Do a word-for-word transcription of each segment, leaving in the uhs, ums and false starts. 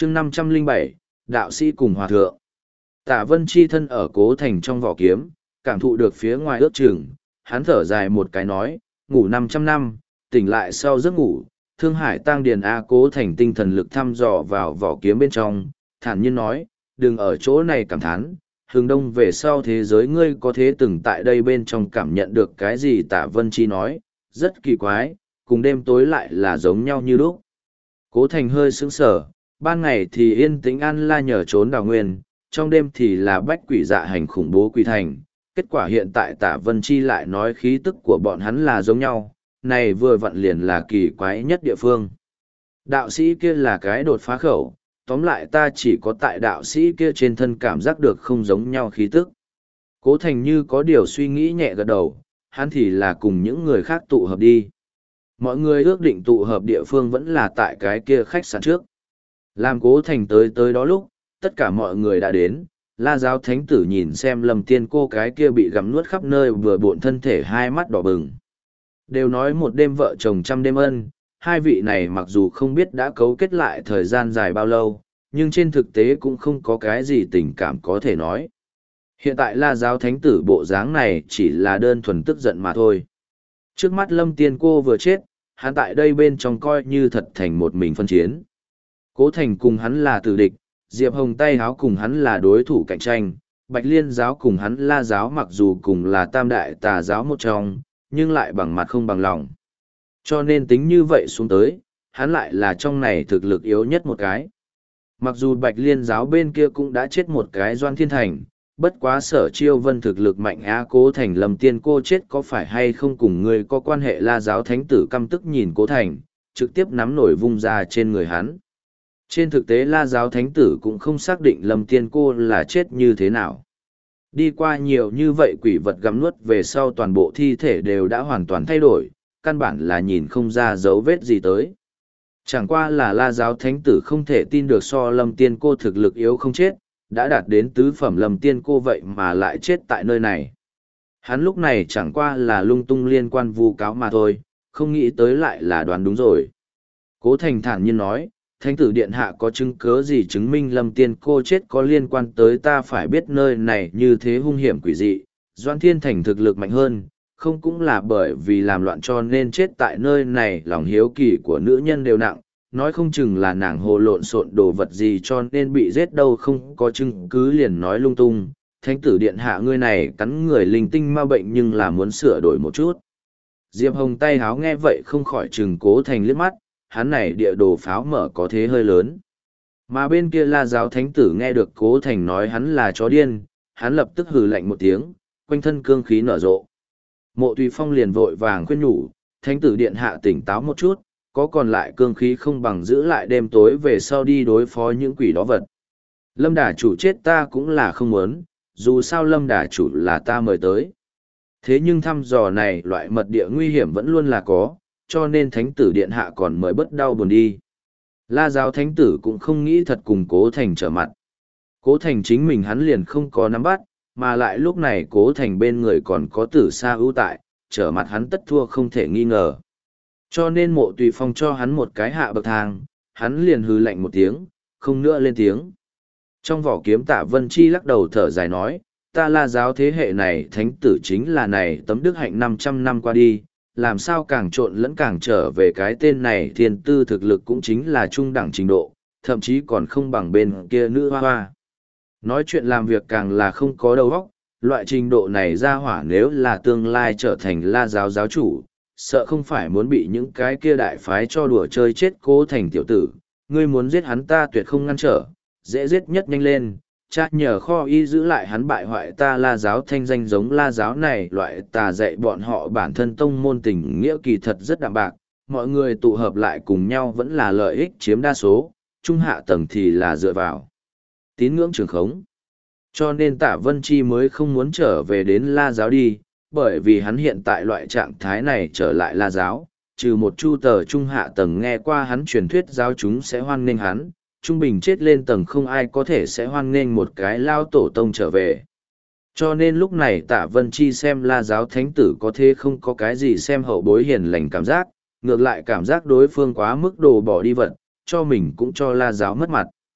chương năm trăm lẻ bảy, đạo sĩ cùng hòa thượng. Tạ Vân Chi thân ở Cố Thành trong vỏ kiếm, cảm thụ được phía ngoài ước chừng, hắn thở dài một cái nói, ngủ năm trăm năm, tỉnh lại sau giấc ngủ, Thương Hải Tăng Điền A. Cố Thành tinh thần lực thăm dò vào vỏ kiếm bên trong, thản nhiên nói, đừng ở chỗ này cảm thán, hướng đông về sau thế giới ngươi có thế từng tại đây bên trong cảm nhận được cái gì. Tạ Vân Chi nói, rất kỳ quái, cùng đêm tối lại là giống nhau như lúc. Cố Thành hơi sững sờ, ban ngày thì yên tĩnh an la nhờ trốn đào nguyên, trong đêm thì là bách quỷ dạ hành khủng bố quỷ thành. Kết quả hiện tại Tạ Vân Chi lại nói khí tức của bọn hắn là giống nhau, này vừa vặn liền là kỳ quái nhất địa phương. Đạo sĩ kia là cái đột phá khẩu, tóm lại ta chỉ có tại đạo sĩ kia trên thân cảm giác được không giống nhau khí tức. Cố Thành như có điều suy nghĩ nhẹ gật đầu, hắn thì là cùng những người khác tụ hợp đi. Mọi người ước định tụ hợp địa phương vẫn là tại cái kia khách sạn trước. Làm Cố Thành tới tới đó lúc, tất cả mọi người đã đến, La Giáo Thánh Tử nhìn xem Lâm Tiên Cô cái kia bị gặm nuốt khắp nơi vừa bộn thân thể hai mắt đỏ bừng. Đều nói một đêm vợ chồng trăm đêm ân, hai vị này mặc dù không biết đã cấu kết lại thời gian dài bao lâu, nhưng trên thực tế cũng không có cái gì tình cảm có thể nói. Hiện tại La Giáo Thánh Tử bộ dáng này chỉ là đơn thuần tức giận mà thôi. Trước mắt Lâm Tiên Cô vừa chết, hắn tại đây bên trong coi như thật thành một mình phân chiến. Cố Thành cùng hắn là tử địch, Diệp Hồng tay háo cùng hắn là đối thủ cạnh tranh, Bạch Liên giáo cùng hắn La giáo mặc dù cùng là tam đại tà giáo một trong, nhưng lại bằng mặt không bằng lòng. Cho nên tính như vậy xuống tới, hắn lại là trong này thực lực yếu nhất một cái. Mặc dù Bạch Liên giáo bên kia cũng đã chết một cái Doan Thiên Thành, bất quá Sở Chiêu Vân thực lực mạnh á. Cố Thành Lâm Tiên Cô chết có phải hay không cùng người có quan hệ. La giáo thánh tử căm tức nhìn Cố Thành, trực tiếp nắm nổi vung ra trên người hắn. Trên thực tế La giáo thánh tử cũng không xác định Lâm Tiên Cô là chết như thế nào. Đi qua nhiều như vậy quỷ vật gặm nuốt về sau toàn bộ thi thể đều đã hoàn toàn thay đổi, căn bản là nhìn không ra dấu vết gì tới. Chẳng qua là La giáo thánh tử không thể tin được so Lâm Tiên Cô thực lực yếu không chết, đã đạt đến tứ phẩm Lâm Tiên Cô vậy mà lại chết tại nơi này. Hắn lúc này chẳng qua là lung tung liên quan vu cáo mà thôi, không nghĩ tới lại là đoán đúng rồi. Cố Thành thản nhiên nói, Thánh tử điện hạ có chứng cớ gì chứng minh Lâm Tiên Cô chết có liên quan tới ta phải biết nơi này như thế hung hiểm quỷ dị, Doan Thiên Thành thực lực mạnh hơn, không cũng là bởi vì làm loạn cho nên chết tại nơi này. Lòng hiếu kỳ của nữ nhân đều nặng, nói không chừng là nàng hồ lộn xộn đồ vật gì cho nên bị giết đâu, không có chứng cứ liền nói lung tung. Thánh tử điện hạ ngươi này cắn người linh tinh ma bệnh nhưng là muốn sửa đổi một chút. Diệp Hồng tay háo nghe vậy không khỏi chừng Cố Thành liếc mắt, hắn này địa đồ pháo mở có thế hơi lớn. Mà bên kia La giáo thánh tử nghe được Cố Thành nói hắn là chó điên, hắn lập tức hừ lạnh một tiếng, quanh thân cương khí nở rộ. Mộ Tùy Phong liền vội vàng khuyên nhủ, thánh tử điện hạ tỉnh táo một chút, có còn lại cương khí không bằng giữ lại đêm tối về sau đi đối phó những quỷ đó vật. Lâm đà chủ chết ta cũng là không muốn, dù sao Lâm đà chủ là ta mời tới. Thế nhưng thăm dò này loại mật địa nguy hiểm vẫn luôn là có, cho nên thánh tử điện hạ còn mời bất đau buồn đi. La giáo thánh tử cũng không nghĩ thật cùng Cố Thành trở mặt. Cố Thành chính mình hắn liền không có nắm bắt, mà lại lúc này Cố Thành bên người còn có Tử Sa ưu tại, trở mặt hắn tất thua không thể nghi ngờ. Cho nên Mộ Tùy Phong cho hắn một cái hạ bậc thang, hắn liền hừ lạnh một tiếng, không nữa lên tiếng. Trong vỏ kiếm Tạ Vân Chi lắc đầu thở dài nói, ta La giáo thế hệ này thánh tử chính là này tấm đức hạnh năm trăm năm qua đi, làm sao càng trộn lẫn càng trở về cái tên này. Thiên tư thực lực cũng chính là trung đẳng trình độ, thậm chí còn không bằng bên kia nữ hoa hoa. Nói chuyện làm việc càng là không có đầu óc, loại trình độ này ra hỏa nếu là tương lai trở thành La giáo giáo chủ, sợ không phải muốn bị những cái kia đại phái cho đùa chơi chết. Cố Thành tiểu tử, ngươi muốn giết hắn ta tuyệt không ngăn trở, dễ giết nhất nhanh lên, cha nhờ kho y giữ lại hắn bại hoại ta La giáo thanh danh. Giống La giáo này loại tà dạy bọn họ bản thân tông môn tình nghĩa kỳ thật rất đạm bạc, mọi người tụ hợp lại cùng nhau vẫn là lợi ích chiếm đa số, trung hạ tầng thì là dựa vào tín ngưỡng trường khống. Cho nên Tạ Vân Chi mới không muốn trở về đến La giáo đi, bởi vì hắn hiện tại loại trạng thái này trở lại La giáo, trừ một chu tờ trung hạ tầng nghe qua hắn truyền thuyết giáo chúng sẽ hoan nghênh hắn, trung bình chết lên tầng không ai có thể sẽ hoan nghênh một cái lao tổ tông trở về. Cho nên lúc này Tạ Vân Chi xem La giáo thánh tử có thế không có cái gì xem hậu bối hiền lành cảm giác, ngược lại cảm giác đối phương quá mức đồ bỏ đi vật, cho mình cũng cho La giáo mất mặt.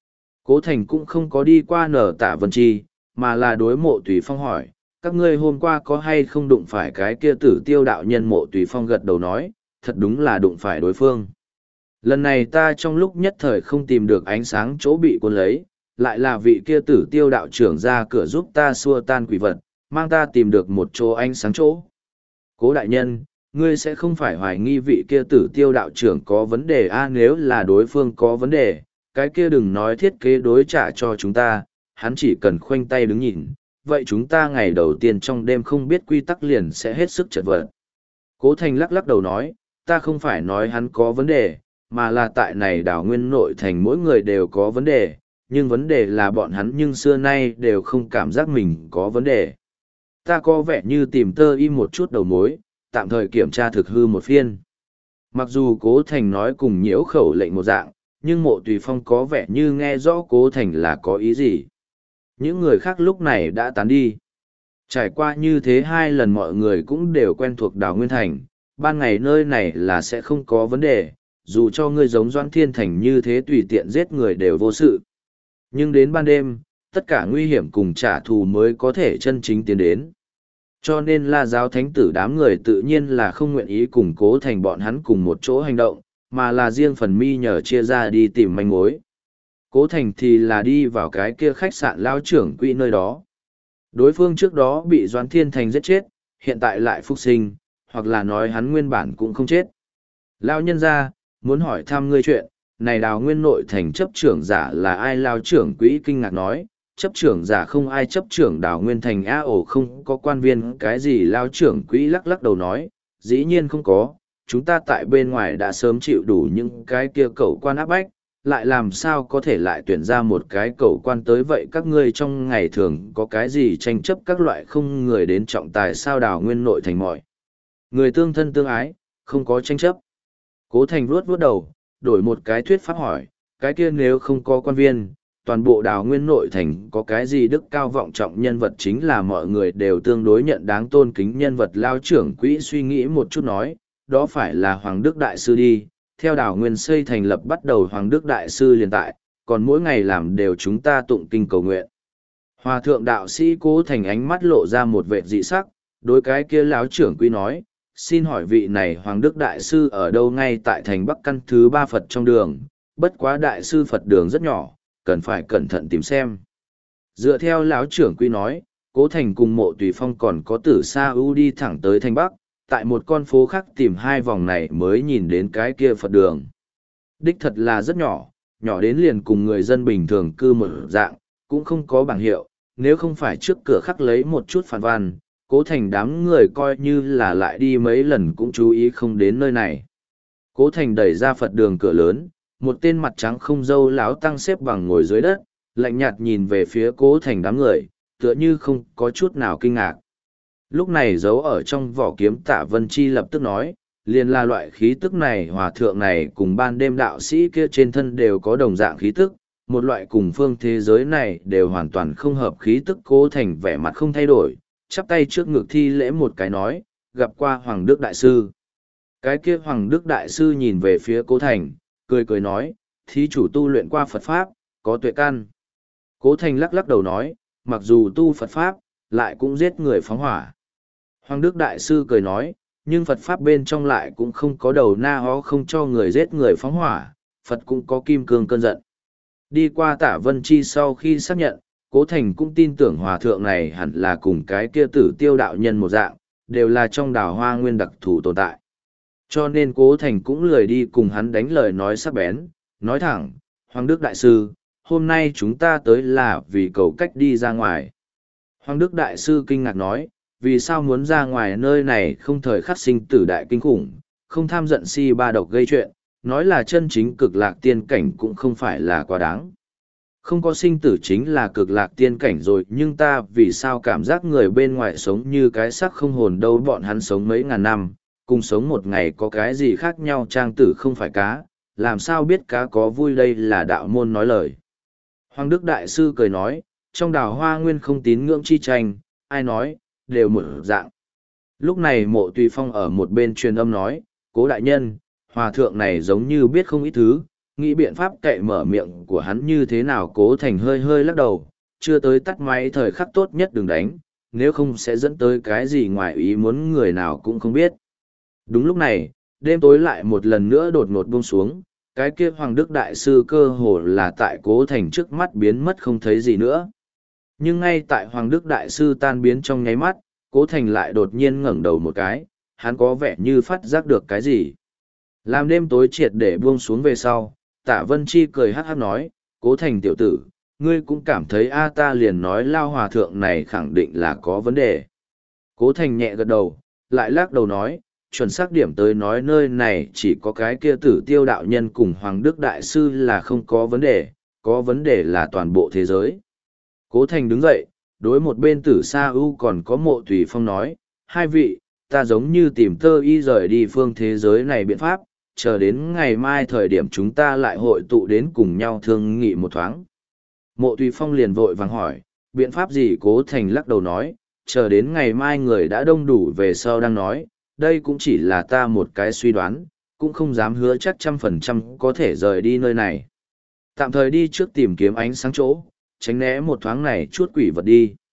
Cố Thành cũng không có đi qua nở Tạ Vân Chi, mà là đối Mộ Tùy Phong hỏi, các ngươi hôm qua có hay không đụng phải cái kia tử tiêu đạo nhân? Mộ Tùy Phong gật đầu nói, thật đúng là đụng phải đối phương. Lần này ta trong lúc nhất thời không tìm được ánh sáng chỗ bị cuốn lấy, lại là vị kia tử tiêu đạo trưởng ra cửa giúp ta xua tan quỷ vật, mang ta tìm được một chỗ ánh sáng chỗ. Cố đại nhân, ngươi sẽ không phải hoài nghi vị kia tử tiêu đạo trưởng có vấn đề a? Nếu là đối phương có vấn đề, cái kia đừng nói thiết kế đối trả cho chúng ta, hắn chỉ cần khoanh tay đứng nhìn, vậy chúng ta ngày đầu tiên trong đêm không biết quy tắc liền sẽ hết sức chật vật. Cố Thành lắc lắc đầu nói, ta không phải nói hắn có vấn đề, mà là tại này đảo nguyên nội thành mỗi người đều có vấn đề, nhưng vấn đề là bọn hắn nhưng xưa nay đều không cảm giác mình có vấn đề. Ta có vẻ như tìm tơ im một chút đầu mối, tạm thời kiểm tra thực hư một phiên. Mặc dù Cố Thành nói cùng nhiễu khẩu lệnh một dạng, nhưng Mộ Tùy Phong có vẻ như nghe rõ Cố Thành là có ý gì. Những người khác lúc này đã tán đi. Trải qua như thế hai lần mọi người cũng đều quen thuộc đảo Nguyên Thành, ban ngày nơi này là sẽ không có vấn đề, dù cho ngươi giống Doãn Thiên Thành như thế tùy tiện giết người đều vô sự. Nhưng đến ban đêm, tất cả nguy hiểm cùng trả thù mới có thể chân chính tiến đến. Cho nên La Giáo Thánh tử đám người tự nhiên là không nguyện ý cùng Cố Thành bọn hắn cùng một chỗ hành động, mà là riêng phần mi nhờ chia ra đi tìm manh mối. Cố Thành thì là đi vào cái kia khách sạn lao trưởng quỹ nơi đó. Đối phương trước đó bị Doãn Thiên Thành giết chết, hiện tại lại phục sinh, hoặc là nói hắn nguyên bản cũng không chết. Lao nhân ra, muốn hỏi thăm ngươi chuyện, này đào nguyên nội thành chấp trưởng giả là ai? Lao trưởng quỹ kinh ngạc nói, chấp trưởng giả không ai, chấp trưởng đào nguyên thành a ổ không có quan viên cái gì? Lao trưởng quỹ lắc lắc đầu nói, dĩ nhiên không có, chúng ta tại bên ngoài đã sớm chịu đủ những cái kia cẩu quan áp bách, lại làm sao có thể lại tuyển ra một cái cẩu quan tới? Vậy các ngươi trong ngày thường có cái gì tranh chấp các loại không người đến trọng tài sao? Đào nguyên nội thành mọi người tương thân tương ái, không có tranh chấp. Cố Thành vuốt vuốt đầu, đổi một cái thuyết pháp hỏi, cái kia nếu không có quan viên, toàn bộ đào nguyên nội thành có cái gì đức cao vọng trọng nhân vật chính là mọi người đều tương đối nhận đáng tôn kính nhân vật? Lao trưởng quỹ suy nghĩ một chút nói, đó phải là Hoàng Đức Đại Sư đi, theo đào nguyên xây thành lập bắt đầu Hoàng Đức Đại Sư liền tại, còn mỗi ngày làm đều chúng ta tụng kinh cầu nguyện. Hòa thượng đạo sĩ Cố Thành ánh mắt lộ ra một vẻ dị sắc, đối cái kia lão trưởng quỹ nói, xin hỏi vị này Hoàng Đức Đại Sư ở đâu? Ngay tại thành Bắc căn thứ ba Phật trong đường, bất quá Đại Sư Phật đường rất nhỏ, cần phải cẩn thận tìm xem. Dựa theo lão trưởng quỹ nói, Cố Thành cùng Mộ Tùy Phong còn có Tử Sa ưu đi thẳng tới thành Bắc, tại một con phố khác tìm hai vòng này mới nhìn đến cái kia Phật đường. Đích thật là rất nhỏ, nhỏ đến liền cùng người dân bình thường cư một dạng, cũng không có bảng hiệu, nếu không phải trước cửa khắc lấy một chút phản văn, Cố Thành đám người coi như là lại đi mấy lần cũng chú ý không đến nơi này. Cố Thành đẩy ra Phật đường cửa lớn, một tên mặt trắng không râu láo tăng xếp bằng ngồi dưới đất, lạnh nhạt nhìn về phía Cố Thành đám người, tựa như không có chút nào kinh ngạc. Lúc này giấu ở trong vỏ kiếm Tạ Vân Chi lập tức nói, liền là loại khí tức này, hòa thượng này cùng ban đêm đạo sĩ kia trên thân đều có đồng dạng khí tức, một loại cùng phương thế giới này đều hoàn toàn không hợp khí tức. Cố Thành vẻ mặt không thay đổi, chắp tay trước ngực thi lễ một cái nói, gặp qua Hoàng Đức Đại Sư. Cái kia Hoàng Đức Đại Sư nhìn về phía Cố Thành, cười cười nói, thí chủ tu luyện qua Phật Pháp, có tuệ căn. Cố Thành lắc lắc đầu nói, mặc dù tu Phật Pháp, lại cũng giết người phóng hỏa. Hoàng Đức Đại Sư cười nói, nhưng Phật Pháp bên trong lại cũng không có đầu na hó không cho người giết người phóng hỏa, Phật cũng có kim cương cơn giận. Đi qua Tạ Vân Chi sau khi xác nhận, Cố Thành cũng tin tưởng hòa thượng này hẳn là cùng cái kia tử tiêu đạo nhân một dạng, đều là trong đào hoa nguyên đặc thù tồn tại. Cho nên Cố Thành cũng lười đi cùng hắn đánh lời nói sắc bén, nói thẳng, Hoàng Đức Đại Sư, hôm nay chúng ta tới là vì cầu cách đi ra ngoài. Hoàng Đức Đại Sư kinh ngạc nói, vì sao muốn ra ngoài? Nơi này không thời khắc sinh tử đại kinh khủng, không tham giận si ba độc gây chuyện, nói là chân chính cực lạc tiên cảnh cũng không phải là quá đáng. Không có sinh tử chính là cực lạc tiên cảnh rồi, nhưng ta vì sao cảm giác người bên ngoài sống như cái xác không hồn đâu? Bọn hắn sống mấy ngàn năm, cùng sống một ngày có cái gì khác nhau? Trang tử không phải cá, làm sao biết cá có vui? Đây là đạo môn nói lời. Hoàng Đức Đại Sư cười nói, trong đào hoa nguyên không tín ngưỡng chi tranh, ai nói, đều một dạng. Lúc này Mộ Tùy Phong ở một bên truyền âm nói, Cố đại nhân, hòa thượng này giống như biết không ít thứ, nghĩ biện pháp cậy mở miệng của hắn như thế nào. Cố Thành hơi hơi lắc đầu, chưa tới tắt máy thời khắc tốt nhất đừng đánh, nếu không sẽ dẫn tới cái gì ngoài ý muốn người nào cũng không biết. Đúng lúc này, đêm tối lại một lần nữa đột ngột buông xuống, cái kia Hoàng Đức Đại Sư cơ hồ là tại Cố Thành trước mắt biến mất không thấy gì nữa. Nhưng ngay tại Hoàng Đức Đại Sư tan biến trong nháy mắt, Cố Thành lại đột nhiên ngẩng đầu một cái, hắn có vẻ như phát giác được cái gì. Làm đêm tối triệt để buông xuống về sau, Tạ Vân Chi cười hát hát nói, Cố Thành tiểu tử, ngươi cũng cảm thấy a ta liền nói Lao Hòa Thượng này khẳng định là có vấn đề. Cố Thành nhẹ gật đầu, lại lắc đầu nói, chuẩn xác điểm tới nói nơi này chỉ có cái kia Tử Tiêu đạo nhân cùng Hoàng Đức Đại Sư là không có vấn đề, có vấn đề là toàn bộ thế giới. Cố Thành đứng dậy, đối một bên Tử Sa U còn có Mộ Tùy Phong nói, hai vị, ta giống như tìm tơ y rời đi phương thế giới này biện pháp, chờ đến ngày mai thời điểm chúng ta lại hội tụ đến cùng nhau thương nghị một thoáng. Mộ Tùy Phong liền vội vàng hỏi, biện pháp gì? Cố Thành lắc đầu nói, chờ đến ngày mai người đã đông đủ về sau đang nói, đây cũng chỉ là ta một cái suy đoán, cũng không dám hứa chắc trăm phần trăm có thể rời đi nơi này. Tạm thời đi trước tìm kiếm ánh sáng chỗ, tránh né một thoáng này chút quỷ vật đi.